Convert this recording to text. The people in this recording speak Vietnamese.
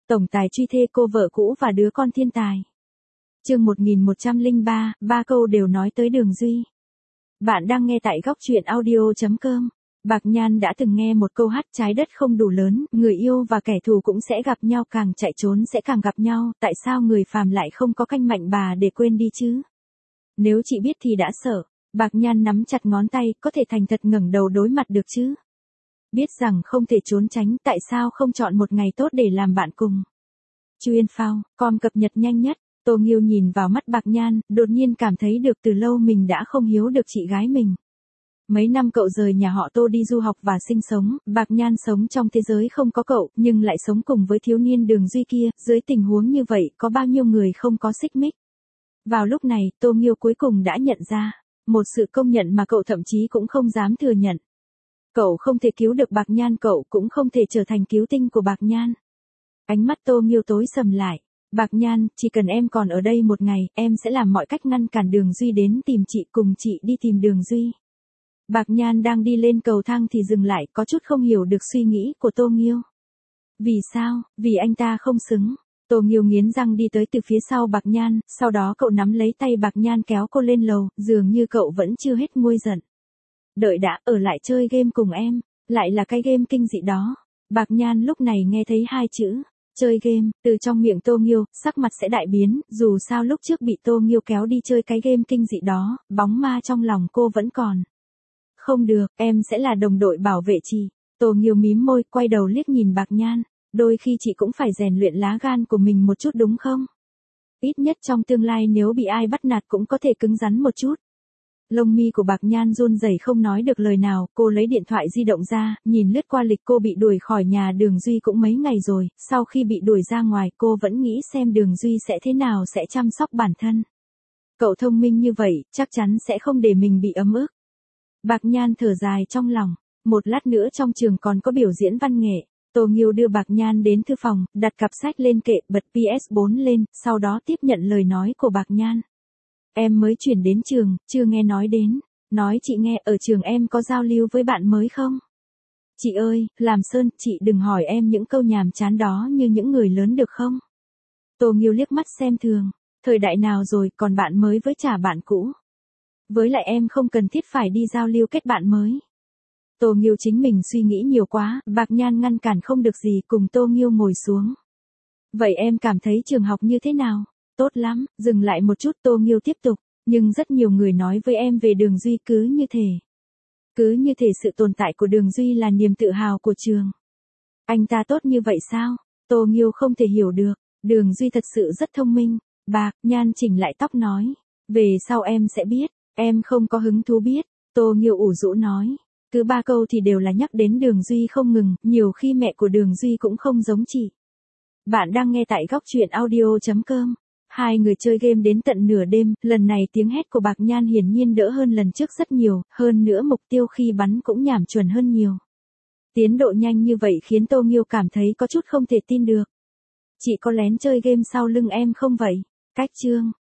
Tổng tài truy thê cô vợ cũ và đứa con thiên tài. Chương 1103, ba câu đều nói tới Đường Duy. Bạn đang nghe tại góc truyện audio.com. Bạc Nhan đã từng nghe một câu hát trái đất không đủ lớn, người yêu và kẻ thù cũng sẽ gặp nhau, càng chạy trốn sẽ càng gặp nhau, tại sao người phàm lại không có canh mạnh bà để quên đi chứ? Nếu chị biết thì đã sợ. Bạc Nhan nắm chặt ngón tay, có thể thành thật ngẩng đầu đối mặt được chứ? Biết rằng không thể trốn tránh, tại sao không chọn một ngày tốt để làm bạn cùng? Chuyên phao, com cập nhật nhanh nhất. Tô Nghiêu nhìn vào mắt Bạc Nhan, đột nhiên cảm thấy được từ lâu mình đã không hiếu được chị gái mình. Mấy năm cậu rời nhà họ Tô đi du học và sinh sống, Bạc Nhan sống trong thế giới không có cậu, nhưng lại sống cùng với thiếu niên Đường Duy kia, dưới tình huống như vậy, có bao nhiêu người không có xích mích. Vào lúc này, Tô Nghiêu cuối cùng đã nhận ra, một sự công nhận mà cậu thậm chí cũng không dám thừa nhận. Cậu không thể cứu được Bạc Nhan, cậu cũng không thể trở thành cứu tinh của Bạc Nhan. Ánh mắt Tô Nghiêu tối sầm lại. Bạc Nhan, chỉ cần em còn ở đây một ngày, em sẽ làm mọi cách ngăn cản Đường Duy đến tìm chị, cùng chị đi tìm Đường Duy. Bạc Nhan đang đi lên cầu thang thì dừng lại, có chút không hiểu được suy nghĩ của Tô Nghiêu. Vì sao? Vì anh ta không xứng. Tô Nghiêu nghiến răng đi tới từ phía sau Bạc Nhan, sau đó cậu nắm lấy tay Bạc Nhan kéo cô lên lầu, dường như cậu vẫn chưa hết nguôi giận. Đợi đã, ở lại chơi game cùng em, lại là cái game kinh dị đó. Bạc Nhan lúc này nghe thấy hai chữ chơi game, từ trong miệng Tô Nghiêu, sắc mặt sẽ đại biến, dù sao lúc trước bị Tô Nghiêu kéo đi chơi cái game kinh dị đó, bóng ma trong lòng cô vẫn còn. Không được, em sẽ là đồng đội bảo vệ chị. Tô Nghiêu mím môi, quay đầu liếc nhìn Bạc Nhan, đôi khi chị cũng phải rèn luyện lá gan của mình một chút đúng không? Ít nhất trong tương lai nếu bị ai bắt nạt cũng có thể cứng rắn một chút. Lông mi của Bạc Nhan run rẩy không nói được lời nào, cô lấy điện thoại di động ra, nhìn lướt qua lịch cô bị đuổi khỏi nhà Đường Duy cũng mấy ngày rồi, sau khi bị đuổi ra ngoài cô vẫn nghĩ xem Đường Duy sẽ thế nào, sẽ chăm sóc bản thân. Cậu thông minh như vậy, chắc chắn sẽ không để mình bị ấm ức. Bạc Nhan thở dài trong lòng, một lát nữa trong trường còn có biểu diễn văn nghệ. Tô Nghiêu đưa Bạc Nhan đến thư phòng, đặt cặp sách lên kệ, bật PS4 lên, sau đó tiếp nhận lời nói của Bạc Nhan. Em mới chuyển đến trường, chưa nghe nói đến. Nói chị nghe, ở trường em có giao lưu với bạn mới không? Chị ơi, làm Sơn, chị đừng hỏi em những câu nhàm chán đó như những người lớn được không? Tô Nghiêu liếc mắt xem thường. Thời đại nào rồi, còn bạn mới với trả bạn cũ. Với lại em không cần thiết phải đi giao lưu kết bạn mới. Tô Nghiêu chính mình suy nghĩ nhiều quá, Bạc Nhan ngăn cản không được gì, cùng Tô Nghiêu ngồi xuống. Vậy em cảm thấy trường học như thế nào? Tốt lắm, dừng lại một chút, Tô Nghiêu tiếp tục, nhưng rất nhiều người nói với em về Đường Duy, cứ như thể sự tồn tại của Đường Duy là niềm tự hào của trường. Anh ta tốt như vậy sao? Tô Nghiêu không thể hiểu được, Đường Duy thật sự rất thông minh. Bạc Nhan chỉnh lại tóc nói, về sau em sẽ biết, em không có hứng thú biết. Tô Nghiêu ủ rũ nói, cứ ba câu thì đều là nhắc đến Đường Duy không ngừng, nhiều khi mẹ của Đường Duy cũng không giống chị. Bạn đang nghe tại góc truyện audio.com. Hai người chơi game đến tận nửa đêm, lần này tiếng hét của Bạc Nhan hiển nhiên đỡ hơn lần trước rất nhiều, hơn nữa mục tiêu khi bắn cũng nhảm chuẩn hơn nhiều. Tiến độ nhanh như vậy khiến Tô Nghiêu cảm thấy có chút không thể tin được. Chị có lén chơi game sau lưng em không vậy? Cách chương.